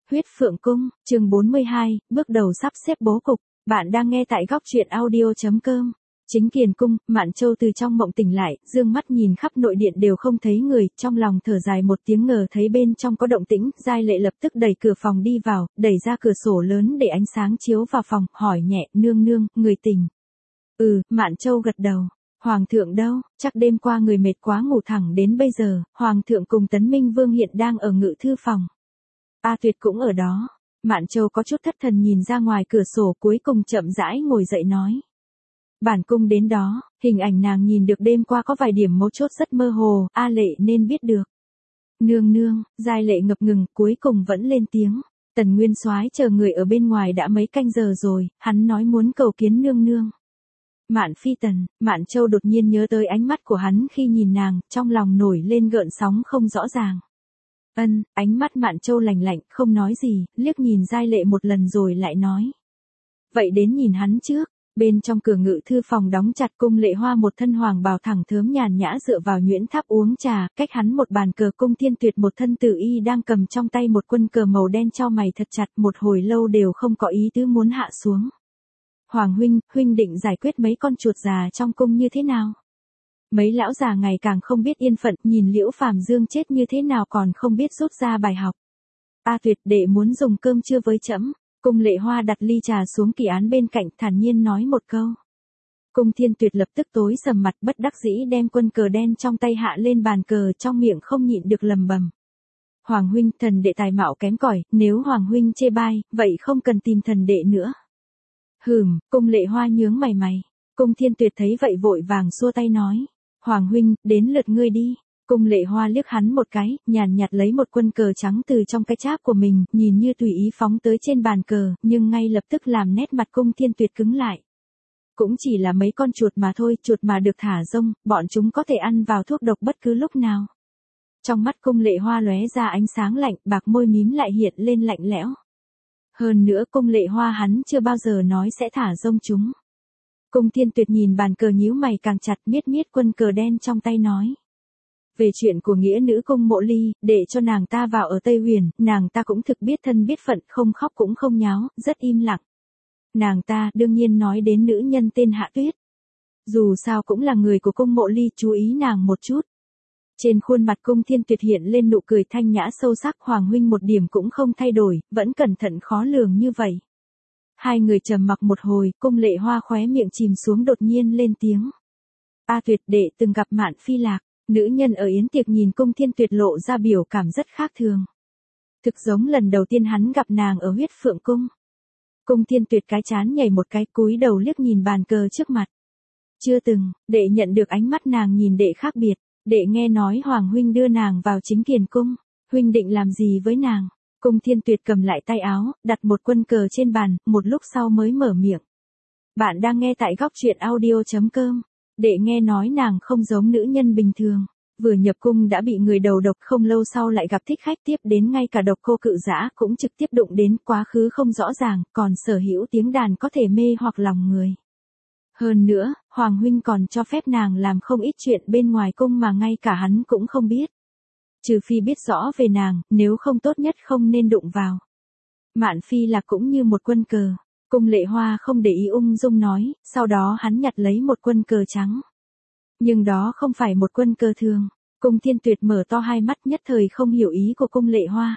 Huyết Phượng Cung, chương 42, bước đầu sắp xếp bố cục. Bạn đang nghe tại góc truyện audio.com. Chính Kiền Cung, Mạn Châu từ trong mộng tỉnh lại, dương mắt nhìn khắp nội điện đều không thấy người, trong lòng thở dài một tiếng, ngờ thấy bên trong có động tĩnh, Giai Lệ lập tức đẩy cửa phòng đi vào, đẩy ra cửa sổ lớn để ánh sáng chiếu vào phòng, hỏi nhẹ, nương nương, người tỉnh. Mạn Châu gật đầu. Hoàng thượng đâu, chắc đêm qua người mệt quá ngủ thẳng đến bây giờ. Hoàng thượng cùng Tấn Minh Vương hiện đang ở ngự thư phòng. A Tuyệt cũng ở đó. Mạn Châu có chút thất thần nhìn ra ngoài cửa sổ, cuối cùng chậm rãi ngồi dậy nói. Bản cung đến đó, hình ảnh nàng nhìn được đêm qua có vài điểm mấu chốt rất mơ hồ, A Lệ nên biết được. Nương nương, Giai Lệ ngập ngừng, cuối cùng vẫn lên tiếng. Tần Nguyên Soái chờ người ở bên ngoài đã mấy canh giờ rồi, hắn nói muốn cầu kiến nương nương. Mạn Phi Tần, Mạn Châu đột nhiên nhớ tới ánh mắt của hắn khi nhìn nàng, trong lòng nổi lên gợn sóng không rõ ràng. Ánh mắt Mạn Châu lạnh lạnh, không nói gì, liếc nhìn Giai Lệ một lần rồi lại nói. Vậy đến nhìn hắn trước. Bên trong cửa ngự thư phòng đóng chặt, Cung Lệ Hoa một thân hoàng bào thẳng thớm nhàn nhã dựa vào nhuyễn tháp uống trà, cách hắn một bàn cờ. Cung Thiên Tuyệt một thân tử y đang cầm trong tay một quân cờ màu đen, chau mày thật chặt, một hồi lâu đều không có ý tứ muốn hạ xuống. Hoàng huynh định giải quyết mấy con chuột già trong cung như thế nào? Mấy lão già ngày càng không biết yên phận, nhìn Liễu Phàm Dương chết như thế nào còn không biết rút ra bài học. A Tuyệt, đệ muốn dùng cơm trưa với trẫm. Cung Lệ Hoa đặt ly trà xuống kỳ án bên cạnh, thản nhiên nói một câu. Cung Thiên Tuyệt lập tức tối sầm mặt, bất đắc dĩ đem quân cờ đen trong tay hạ lên bàn cờ, trong miệng không nhịn được lầm bầm. Hoàng huynh, thần đệ tài mạo kém cỏi, nếu Hoàng huynh chê bai, vậy không cần tìm thần đệ nữa. Cung Lệ Hoa nhướng mày. Cung Thiên Tuyệt thấy vậy vội vàng xua tay nói. Hoàng huynh, đến lượt ngươi đi. Cung Lệ Hoa liếc hắn một cái, nhàn nhạt lấy một quân cờ trắng từ trong cái cháp của mình, nhìn như tùy ý phóng tới trên bàn cờ, nhưng ngay lập tức làm nét mặt Cung Thiên Tuyệt cứng lại. Cũng chỉ là mấy con chuột mà thôi, chuột mà được thả rông, bọn chúng có thể ăn vào thuốc độc bất cứ lúc nào. Trong mắt Cung Lệ Hoa lóe ra ánh sáng lạnh, bạc môi mím lại hiện lên lạnh lẽo. Hơn nữa Cung Lệ Hoa hắn chưa bao giờ nói sẽ thả rông chúng. Cung Thiên Tuyệt nhìn bàn cờ nhíu mày càng chặt, miết quân cờ đen trong tay nói. Về chuyện của nghĩa nữ Cung Mộ Ly, để cho nàng ta vào ở Tây Huyền, nàng ta cũng thực biết thân biết phận, không khóc cũng không nháo, rất im lặng. Nàng ta đương nhiên nói đến nữ nhân tên Hạ Tuyết. Dù sao cũng là người của Cung Mộ Ly, chú ý nàng một chút. Trên khuôn mặt Cung Thiên Tuyệt hiện lên nụ cười thanh nhã sâu sắc. Hoàng huynh một điểm cũng không thay đổi, vẫn cẩn thận khó lường như vậy. Hai người trầm mặc một hồi, Cung Lệ Hoa khóe miệng chìm xuống đột nhiên lên tiếng. A Tuyệt, đệ từng gặp Mạn Phi Lạc. Nữ nhân ở yến tiệc nhìn Cung Thiên Tuyệt lộ ra biểu cảm rất khác thường. Thực giống lần đầu tiên hắn gặp nàng ở Huyết Phượng Cung. Cung Thiên Tuyệt cái chán nhảy một cái, cúi đầu liếc nhìn bàn cờ trước mặt. Chưa từng, đệ nhận được ánh mắt nàng nhìn đệ khác biệt. Đệ nghe nói Hoàng huynh đưa nàng vào Chính Kiền Cung. Huynh định làm gì với nàng? Cung Thiên Tuyệt cầm lại tay áo, đặt một quân cờ trên bàn, một lúc sau mới mở miệng. Bạn đang nghe tại góc truyện audio.com. Đệ nghe nói nàng không giống nữ nhân bình thường. Vừa nhập cung đã bị người đầu độc, không lâu sau lại gặp thích khách, tiếp đến ngay cả độc cô Cự Dã cũng trực tiếp đụng đến, quá khứ không rõ ràng, còn sở hữu tiếng đàn có thể mê hoặc lòng người. Hơn nữa, Hoàng huynh còn cho phép nàng làm không ít chuyện bên ngoài cung mà ngay cả hắn cũng không biết. Trừ phi biết rõ về nàng, nếu không tốt nhất không nên đụng vào. Mạn Phi Lạc cũng như một quân cờ. Cung Lệ Hoa không để ý ung dung nói, sau đó hắn nhặt lấy một quân cờ trắng. Nhưng đó không phải một quân cờ thường. Cung Thiên Tuyệt mở to hai mắt, nhất thời không hiểu ý của Cung Lệ Hoa.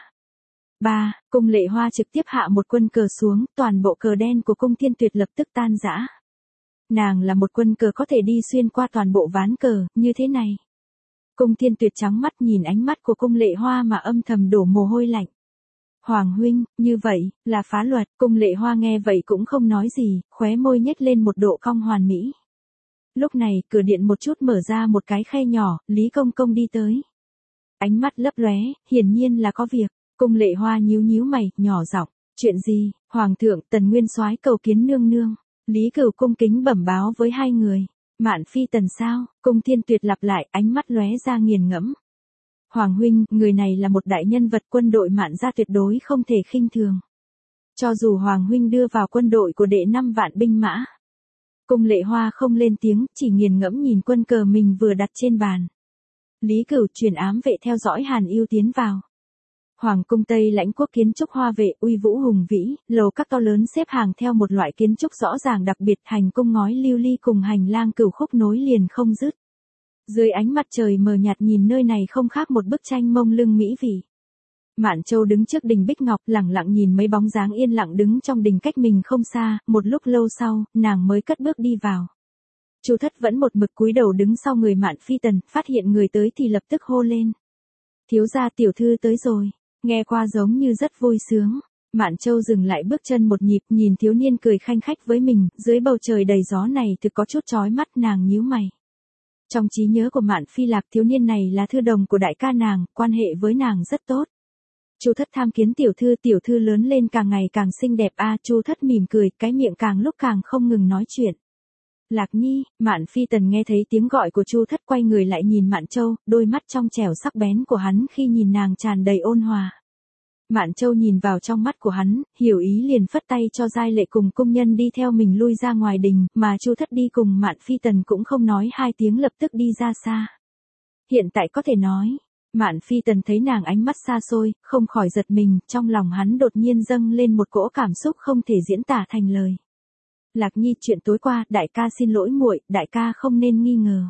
Cung Lệ Hoa trực tiếp hạ một quân cờ xuống, toàn bộ cờ đen của Cung Thiên Tuyệt lập tức tan rã. Nàng là một quân cờ có thể đi xuyên qua toàn bộ ván cờ, như thế này. Cung Thiên Tuyệt trắng mắt nhìn ánh mắt của Cung Lệ Hoa mà âm thầm đổ mồ hôi lạnh. Hoàng huynh, như vậy, là phá luật. Cung Lệ Hoa nghe vậy cũng không nói gì, khóe môi nhếch lên một độ cong hoàn mỹ. Lúc này, cửa điện một chút mở ra một cái khe nhỏ, Lý Công Công đi tới. Ánh mắt lấp lóe, hiển nhiên là có việc. Cung Lệ Hoa nhíu mày, nhỏ giọng, chuyện gì? Hoàng thượng, Tần Nguyên Soái cầu kiến nương nương. Lý Cửu cung kính bẩm báo với hai người. Mạn Phi Tần sao? Cung Thiên Tuyệt lặp lại, ánh mắt lóe ra nghiền ngẫm. Hoàng huynh, người này là một đại nhân vật, quân đội Mạn gia tuyệt đối không thể khinh thường. Cho dù Hoàng huynh đưa vào quân đội của đệ 5 vạn binh mã. Cung Lệ Hoa không lên tiếng, chỉ nghiền ngẫm nhìn quân cờ mình vừa đặt trên bàn. Lý Cửu truyền ám vệ theo dõi Hàn Ưu tiến vào. Hoàng cung Tây Lãnh quốc kiến trúc hoa vệ uy vũ hùng vĩ, lầu các to lớn xếp hàng theo một loại kiến trúc rõ ràng đặc biệt, hành cung ngói lưu ly cùng hành lang cửu khúc nối liền không dứt. Dưới ánh mặt trời mờ nhạt nhìn nơi này không khác một bức tranh mông lung mỹ vị. Mạn Châu đứng trước đình Bích Ngọc lẳng lặng nhìn mấy bóng dáng yên lặng đứng trong đình cách mình không xa, một lúc lâu sau, nàng mới cất bước đi vào. Chu Thất vẫn một mực cúi đầu đứng sau người Mạn Phi Tần, phát hiện người tới thì lập tức hô lên. Thiếu gia tiểu thư tới rồi, nghe qua giống như rất vui sướng. Mạn Châu dừng lại bước chân một nhịp nhìn thiếu niên cười khanh khách với mình, dưới bầu trời đầy gió này thực có chút chói mắt, nàng nhíu mày. Trong trí nhớ của Mạn Phi Lạc thiếu niên này là thư đồng của đại ca nàng, quan hệ với nàng rất tốt. Chu Thất tham kiến tiểu thư lớn lên càng ngày càng xinh đẹp a. Chu Thất mỉm cười, cái miệng càng lúc càng không ngừng nói chuyện. Lạc Nhi, Mạn Phi Tần nghe thấy tiếng gọi của Chu Thất quay người lại nhìn Mạn Châu, đôi mắt trong trẻo sắc bén của hắn khi nhìn nàng tràn đầy ôn hòa. Mạn Châu nhìn vào trong mắt của hắn, hiểu ý liền phất tay cho Giai Lệ cùng công nhân đi theo mình lui ra ngoài đình, mà Chu Thất đi cùng Mạn Phi Tần cũng không nói hai tiếng lập tức đi ra xa. Hiện tại có thể nói, Mạn Phi Tần thấy nàng ánh mắt xa xôi, không khỏi giật mình, trong lòng hắn đột nhiên dâng lên một cỗ cảm xúc không thể diễn tả thành lời. Lạc Nhi, chuyện tối qua, đại ca xin lỗi muội, đại ca không nên nghi ngờ.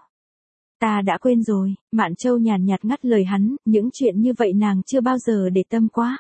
Ta đã quên rồi. Mạn Châu nhàn nhạt ngắt lời hắn, những chuyện như vậy nàng chưa bao giờ để tâm quá.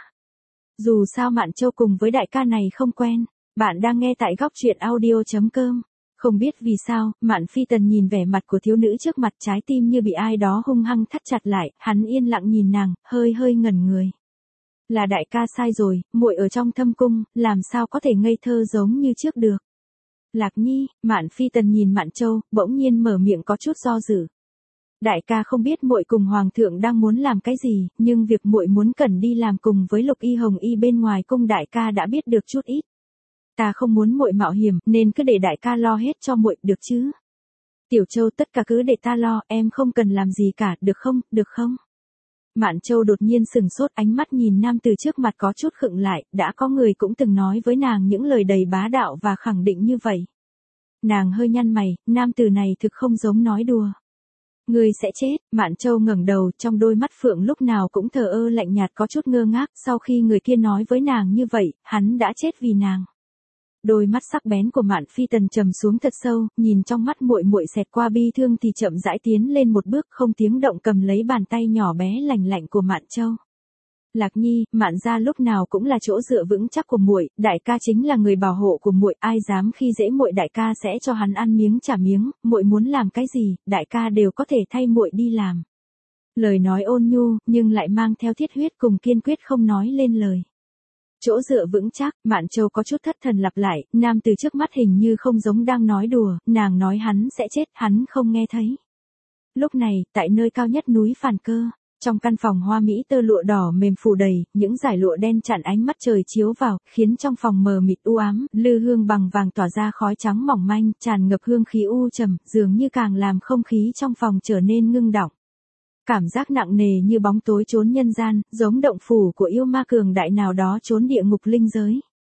Dù sao Mạn Châu cùng với đại ca này không quen. Bạn đang nghe tại góc truyện audio.com. Không biết vì sao, Mạn Phi Tần nhìn vẻ mặt của thiếu nữ trước mặt, trái tim như bị ai đó hung hăng thắt chặt lại, hắn yên lặng nhìn nàng, hơi ngẩn người. Là đại ca sai rồi, muội ở trong thâm cung, làm sao có thể ngây thơ giống như trước được. Lạc Nhi, Mạn Phi Tần nhìn Mạn Châu, bỗng nhiên mở miệng có chút do dự. Đại ca không biết muội cùng hoàng thượng đang muốn làm cái gì, nhưng việc muội muốn cần đi làm cùng với Lục Y Hồng Y bên ngoài cung đại ca đã biết được chút ít. Ta không muốn muội mạo hiểm, nên cứ để đại ca lo hết cho muội, được chứ? Tiểu Châu, tất cả cứ để ta lo, em không cần làm gì cả, được không? Mạn Châu đột nhiên sừng sốt, ánh mắt nhìn nam từ trước mặt có chút khựng lại, đã có người cũng từng nói với nàng những lời đầy bá đạo và khẳng định như vậy. Nàng hơi nhăn mày, nam từ này thực không giống nói đùa. Ngươi sẽ chết. Mạn Châu ngẩng đầu, trong đôi mắt phượng lúc nào cũng thờ ơ lạnh nhạt có chút ngơ ngác, sau khi người kia nói với nàng như vậy, hắn đã chết vì nàng. Đôi mắt sắc bén của Mạn Phi Tần trầm xuống thật sâu, nhìn trong mắt muội xẹt qua bi thương thì chậm rãi tiến lên một bước, không tiếng động cầm lấy bàn tay nhỏ bé lành lạnh của Mạn Châu. Lạc Nhi, Mạn gia lúc nào cũng là chỗ dựa vững chắc của muội, đại ca chính là người bảo hộ của muội, ai dám khi dễ muội đại ca sẽ cho hắn ăn miếng trả miếng, muội muốn làm cái gì, đại ca đều có thể thay muội đi làm. Lời nói ôn nhu, nhưng lại mang theo thiết huyết cùng kiên quyết không nói lên lời. Chỗ dựa vững chắc, Mạn Châu có chút thất thần lặp lại, nam từ trước mắt hình như không giống đang nói đùa, nàng nói hắn sẽ chết, hắn không nghe thấy. Lúc này, tại nơi cao nhất núi Phàn Cơ, trong căn phòng hoa mỹ tơ lụa đỏ mềm phủ đầy, những dải lụa đen chặn ánh mắt trời chiếu vào, khiến trong phòng mờ mịt u ám, lư hương bằng vàng tỏa ra khói trắng mỏng manh, tràn ngập hương khí u trầm, dường như càng làm không khí trong phòng trở nên ngưng đọng. Cảm giác nặng nề như bóng tối trốn nhân gian, giống động phủ của yêu ma cường đại nào đó trốn địa ngục linh giới.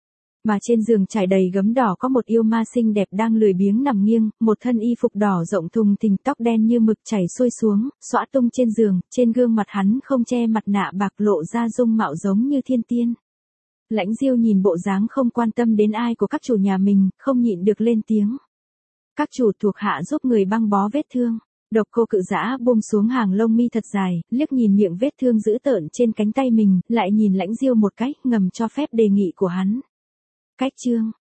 Mà trên giường trải đầy gấm đỏ có một yêu ma xinh đẹp đang lười biếng nằm nghiêng, một thân y phục đỏ rộng thùng thình, tóc đen như mực chảy xuôi xuống, xõa tung trên giường, trên gương mặt hắn không che mặt nạ bạc lộ ra dung mạo giống như thiên tiên. Lãnh Diêu nhìn bộ dáng không quan tâm đến ai của các chủ nhà mình, không nhịn được lên tiếng. Các chủ thuộc hạ giúp người băng bó vết thương. Độc Cô Cự Dã buông xuống hàng lông mi thật dài, liếc nhìn miệng vết thương dữ tợn trên cánh tay mình, lại nhìn Lãnh Diêu một cái, ngầm cho phép đề nghị của hắn. Cách chương